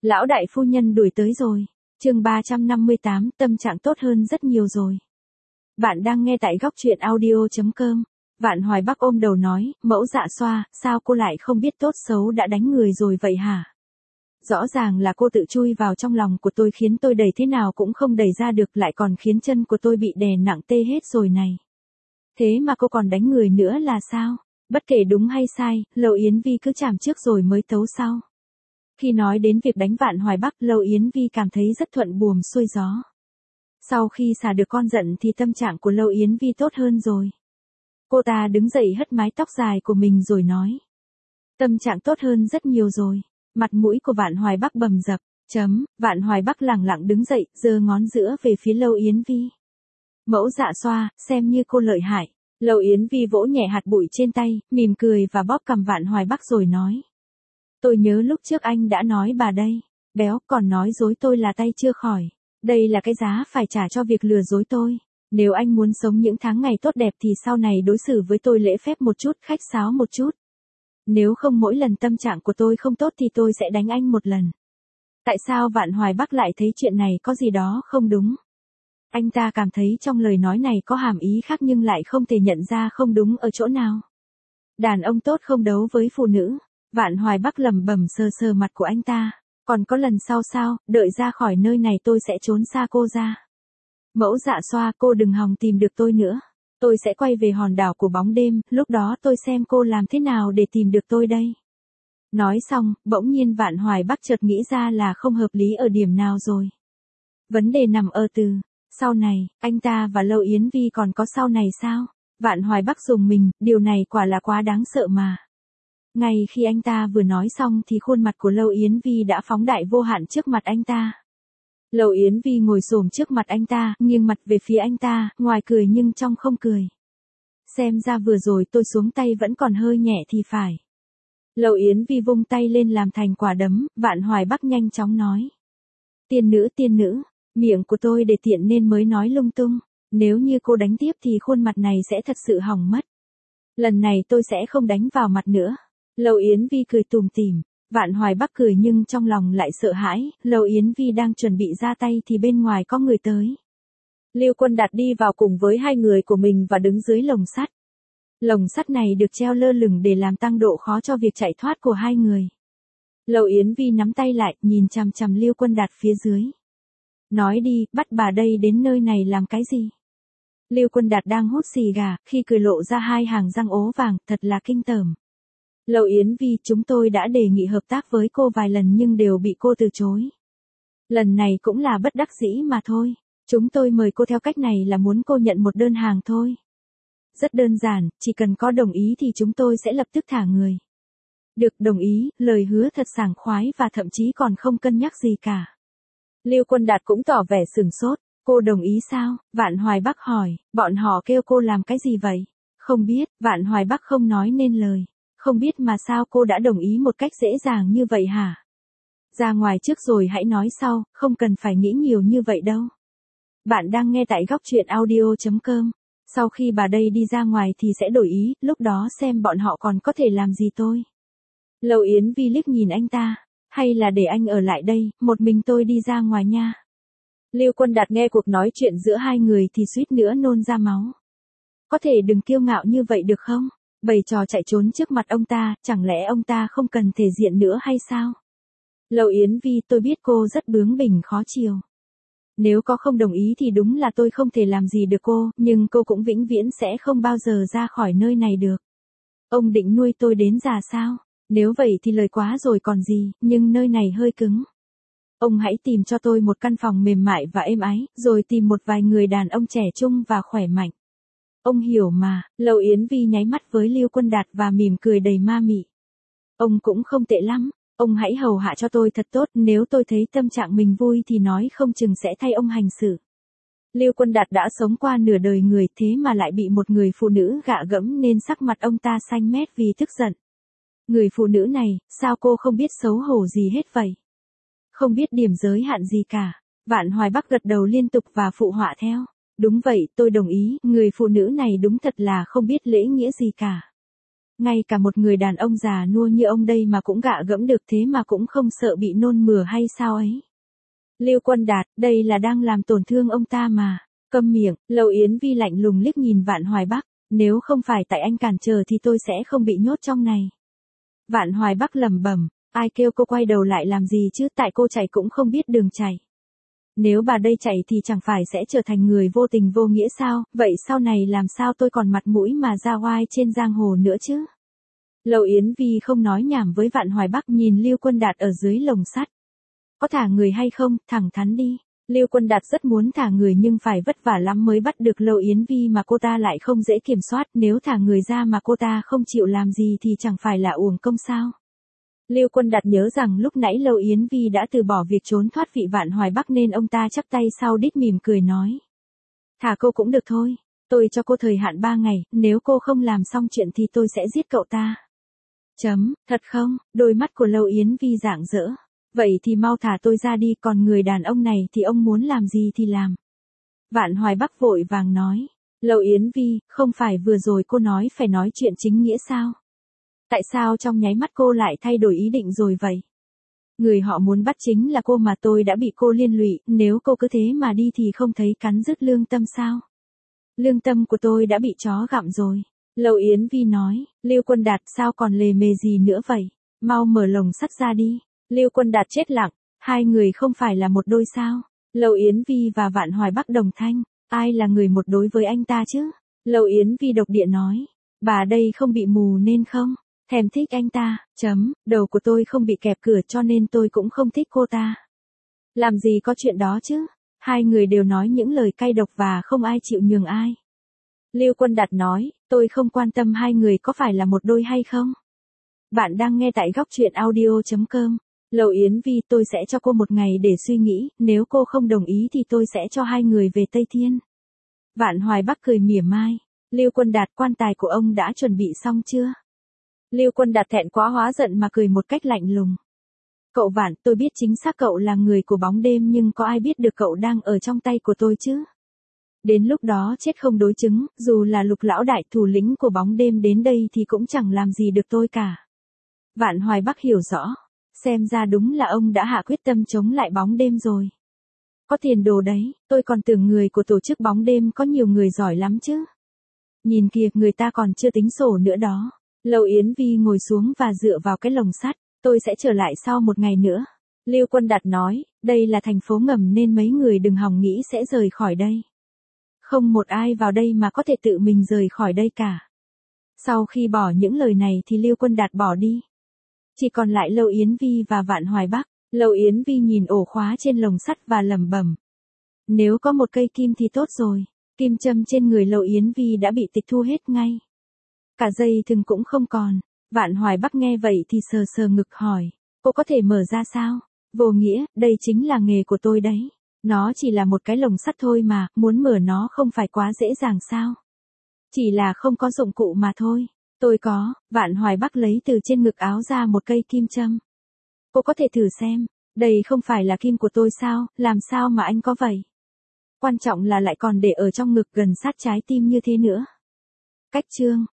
Lão đại phu nhân đuổi tới rồi. Chương 358, tâm trạng tốt hơn rất nhiều rồi. Bạn đang nghe tại góc truyện audio.com. Vạn Hoài Bắc ôm đầu nói, mẫu Dạ Xoa, sao cô lại không biết tốt xấu đã đánh người rồi vậy hả? Rõ ràng là cô tự chui vào trong lòng của tôi khiến tôi đẩy thế nào cũng không đẩy ra được, lại còn khiến chân của tôi bị đè nặng tê hết rồi này. Thế mà cô còn đánh người nữa là sao? Bất kể đúng hay sai, Lâu Yến Vi cứ chàm trước rồi mới tấu sau. Khi nói đến việc đánh Vạn Hoài Bắc, Lâu Yến Vi cảm thấy rất thuận buồm xuôi gió. Sau khi xả được con giận thì tâm trạng của Lâu Yến Vi tốt hơn rồi. Cô ta đứng dậy hất mái tóc dài của mình rồi nói. Tâm trạng tốt hơn rất nhiều rồi. Mặt mũi của Vạn Hoài Bắc bầm dập. Vạn Hoài Bắc lẳng lặng đứng dậy, giơ ngón giữa về phía Lâu Yến Vi. Mẫu Dạ Xoa, xem như cô lợi hại. Lâu Yến Vi vỗ nhẹ hạt bụi trên tay, mỉm cười và bóp cằm Vạn Hoài Bắc rồi nói. Tôi nhớ lúc trước anh đã nói bà đây, béo còn nói dối tôi là tay chưa khỏi. Đây là cái giá phải trả cho việc lừa dối tôi. Nếu anh muốn sống những tháng ngày tốt đẹp thì sau này đối xử với tôi lễ phép một chút, khách sáo một chút. Nếu không mỗi lần tâm trạng của tôi không tốt thì tôi sẽ đánh anh một lần. Tại sao Vạn Hoài Bắc lại thấy chuyện này có gì đó không đúng? Anh ta cảm thấy trong lời nói này có hàm ý khác nhưng lại không thể nhận ra không đúng ở chỗ nào. Đàn ông tốt không đấu với phụ nữ. Vạn Hoài Bắc lẩm bẩm sờ sờ mặt của anh ta. Còn có lần sau sao, đợi ra khỏi nơi này tôi sẽ trốn xa cô ra. Mẫu Dạ Xoa, cô đừng hòng tìm được tôi nữa. Tôi sẽ quay về hòn đảo của bóng đêm, lúc đó tôi xem cô làm thế nào để tìm được tôi đây. Nói xong, bỗng nhiên Vạn Hoài Bắc chợt nghĩ ra là không hợp lý ở điểm nào rồi. Vấn đề nằm ở từ, sau này, anh ta và Lâu Yến Vi còn có sau này sao? Vạn Hoài Bắc rùng mình, điều này quả là quá đáng sợ mà. Ngay khi anh ta vừa nói xong thì khuôn mặt của Lâu Yến Vi đã phóng đại vô hạn trước mặt anh ta. Lâu Yến Vi ngồi xổm trước mặt anh ta, nghiêng mặt về phía anh ta, ngoài cười nhưng trong không cười. Xem ra vừa rồi tôi xuống tay vẫn còn hơi nhẹ thì phải. Lâu Yến Vi vung tay lên làm thành quả đấm, Vạn Hoài Bắc nhanh chóng nói. Tiên nữ, miệng của tôi để tiện nên mới nói lung tung. Nếu như cô đánh tiếp thì khuôn mặt này sẽ thật sự hỏng mất. Lần này tôi sẽ không đánh vào mặt nữa. Lâu Yến Vi cười tủm tỉm. Vạn Hoài Bắc cười nhưng trong lòng lại sợ hãi. Lâu Yến Vi đang chuẩn bị ra tay thì bên ngoài có người tới. Lưu Quân Đạt đi vào cùng với hai người của mình và đứng dưới lồng sắt. Lồng sắt này được treo lơ lửng để làm tăng độ khó cho việc chạy thoát của hai người. Lâu Yến Vi nắm tay lại, nhìn chằm chằm Lưu Quân Đạt phía dưới. Nói đi, bắt bà đây đến nơi này làm cái gì? Lưu Quân Đạt đang hút xì gà, khi cười lộ ra hai hàng răng ố vàng, thật là kinh tởm. Lâu Yến Vi, chúng tôi đã đề nghị hợp tác với cô vài lần nhưng đều bị cô từ chối. Lần này cũng là bất đắc dĩ mà thôi. Chúng tôi mời cô theo cách này là muốn cô nhận một đơn hàng thôi. Rất đơn giản, chỉ cần có đồng ý thì chúng tôi sẽ lập tức thả người. Được, đồng ý, lời hứa thật sảng khoái và thậm chí còn không cân nhắc gì cả. Lưu Quân Đạt cũng tỏ vẻ sửng sốt. Cô đồng ý sao? Vạn Hoài Bắc hỏi, bọn họ kêu cô làm cái gì vậy? Không biết, Vạn Hoài Bắc không nói nên lời. Không biết mà sao cô đã đồng ý một cách dễ dàng như vậy hả? Ra ngoài trước rồi hãy nói sau, không cần phải nghĩ nhiều như vậy đâu. Bạn đang nghe tại góc truyện audio.com. Sau khi bà đây đi ra ngoài thì sẽ đổi ý, lúc đó xem bọn họ còn có thể làm gì tôi. Lâu Yến Vi liếc nhìn anh ta. Hay là để anh ở lại đây, một mình tôi đi ra ngoài nha. Lưu Quân Đạt nghe cuộc nói chuyện giữa hai người thì suýt nữa nôn ra máu. Có thể đừng kiêu ngạo như vậy được không? Bày trò chạy trốn trước mặt ông ta, chẳng lẽ ông ta không cần thể diện nữa hay sao? Lâu Yến Vi, tôi biết cô rất bướng bỉnh khó chiều. Nếu có không đồng ý thì đúng là tôi không thể làm gì được cô, nhưng cô cũng vĩnh viễn sẽ không bao giờ ra khỏi nơi này được. Ông định nuôi tôi đến già sao? Nếu vậy thì lời quá rồi còn gì, nhưng nơi này hơi cứng. Ông hãy tìm cho tôi một căn phòng mềm mại và êm ái, rồi tìm một vài người đàn ông trẻ trung và khỏe mạnh. Ông hiểu mà. Lâu Yến Vi nháy mắt với Lưu Quân Đạt và mỉm cười đầy ma mị. Ông cũng không tệ lắm, ông hãy hầu hạ cho tôi thật tốt, nếu tôi thấy tâm trạng mình vui thì nói không chừng sẽ thay ông hành xử. Lưu Quân Đạt đã sống qua nửa đời người thế mà lại bị một người phụ nữ gạ gẫm nên sắc mặt ông ta xanh mét vì tức giận. Người phụ nữ này, sao cô không biết xấu hổ gì hết vậy? Không biết điểm giới hạn gì cả. Vạn Hoài Bắc gật đầu liên tục và phụ họa theo. Đúng vậy, tôi đồng ý, người phụ nữ này đúng thật là không biết lễ nghĩa gì cả. Ngay cả một người đàn ông già nua như ông đây mà cũng gạ gẫm được thế mà cũng không sợ bị nôn mửa hay sao ấy. Lưu Quân Đạt, đây là đang làm tổn thương ông ta mà. Câm miệng, Lâu Yến Vi lạnh lùng liếc nhìn Vạn Hoài Bắc, nếu không phải tại anh cản trở thì tôi sẽ không bị nhốt trong này. Vạn Hoài Bắc lẩm bẩm, ai kêu cô quay đầu lại làm gì chứ, tại cô chạy cũng không biết đường chạy. Nếu bà đây chạy thì chẳng phải sẽ trở thành người vô tình vô nghĩa sao, vậy sau này làm sao tôi còn mặt mũi mà ra oai trên giang hồ nữa chứ. Lâu Yến Vi không nói nhảm với Vạn Hoài Bắc, nhìn Lưu Quân Đạt ở dưới lồng sắt. Có thả người hay không, thẳng thắn đi. Lưu Quân Đạt rất muốn thả người nhưng phải vất vả lắm mới bắt được Lâu Yến Vi mà cô ta lại không dễ kiểm soát, nếu thả người ra mà cô ta không chịu làm gì thì chẳng phải là uổng công sao. Lưu Quân Đạt nhớ rằng lúc nãy Lâu Yến Vi đã từ bỏ việc trốn thoát vị Vạn Hoài Bắc nên ông ta chắp tay sau đít mỉm cười nói. Thả cô cũng được thôi, tôi cho cô thời hạn 3 ngày, nếu cô không làm xong chuyện thì tôi sẽ giết cậu ta. Thật không? Đôi mắt của Lâu Yến Vi rạng rỡ. Vậy thì mau thả tôi ra đi, còn người đàn ông này thì ông muốn làm gì thì làm. Vạn Hoài Bắc vội vàng nói. Lâu Yến Vi, không phải vừa rồi cô nói phải nói chuyện chính nghĩa sao? Tại sao trong nháy mắt cô lại thay đổi ý định rồi vậy? Người họ muốn bắt chính là cô mà tôi đã bị cô liên lụy, nếu cô cứ thế mà đi thì không thấy cắn rứt lương tâm sao? Lương tâm của tôi đã bị chó gặm rồi. Lâu Yến Vi nói, Lưu Quân Đạt sao còn lề mề gì nữa vậy? Mau mở lồng sắt ra đi. Lưu Quân Đạt chết lặng, hai người không phải là một đôi sao? Lâu Yến Vi và Vạn Hoài Bắc đồng thanh, ai là người một đối với anh ta chứ? Lâu Yến Vi độc địa nói, bà đây không bị mù nên không thèm thích anh ta, đầu của tôi không bị kẹp cửa cho nên tôi cũng không thích cô ta. Làm gì có chuyện đó chứ? Hai người đều nói những lời cay độc và không ai chịu nhường ai. Lưu Quân Đạt nói, tôi không quan tâm hai người có phải là một đôi hay không. Bạn đang nghe tại góc truyện audio.com. Lâu Yến Vi, tôi sẽ cho cô một ngày để suy nghĩ, nếu cô không đồng ý thì tôi sẽ cho hai người về Tây Thiên. Vạn Hoài Bắc cười mỉa mai. Lưu Quân Đạt, quan tài của ông đã chuẩn bị xong chưa? Lưu Quân Đạt thẹn quá hóa giận mà cười một cách lạnh lùng. Cậu Vạn, tôi biết chính xác cậu là người của bóng đêm nhưng có ai biết được cậu đang ở trong tay của tôi chứ? Đến lúc đó chết không đối chứng, dù là Lục lão đại thủ lĩnh của bóng đêm đến đây thì cũng chẳng làm gì được tôi cả. Vạn Hoài Bắc hiểu rõ. Xem ra đúng là ông đã hạ quyết tâm chống lại bóng đêm rồi. Có tiền đồ đấy, tôi còn tưởng người của tổ chức bóng đêm có nhiều người giỏi lắm chứ. Nhìn kìa, người ta còn chưa tính sổ nữa đó. Lâu Yến Vi ngồi xuống và dựa vào cái lồng sắt, tôi sẽ trở lại sau một ngày nữa. Lưu Quân Đạt nói, đây là thành phố ngầm nên mấy người đừng hòng nghĩ sẽ rời khỏi đây. Không một ai vào đây mà có thể tự mình rời khỏi đây cả. Sau khi bỏ những lời này thì Lưu Quân Đạt bỏ đi. Chỉ còn lại Lâu Yến Vi và Vạn Hoài Bắc. Lâu Yến Vi nhìn ổ khóa trên lồng sắt và lẩm bẩm. Nếu có một cây kim thì tốt rồi. Kim châm trên người Lâu Yến Vi đã bị tịch thu hết ngay. Cả dây thừng cũng không còn. Vạn Hoài Bắc nghe vậy thì sờ sờ ngực hỏi. Cô có thể mở ra sao? Vô nghĩa, đây chính là nghề của tôi đấy. Nó chỉ là một cái lồng sắt thôi mà, muốn mở nó không phải quá dễ dàng sao? Chỉ là không có dụng cụ mà thôi. Tôi có. Vạn Hoài Bắc lấy từ trên ngực áo ra một cây kim châm. Cô có thể thử xem. Đây không phải là kim của tôi sao, làm sao mà anh có vậy? Quan trọng là lại còn để ở trong ngực gần sát trái tim như thế nữa. Cách chương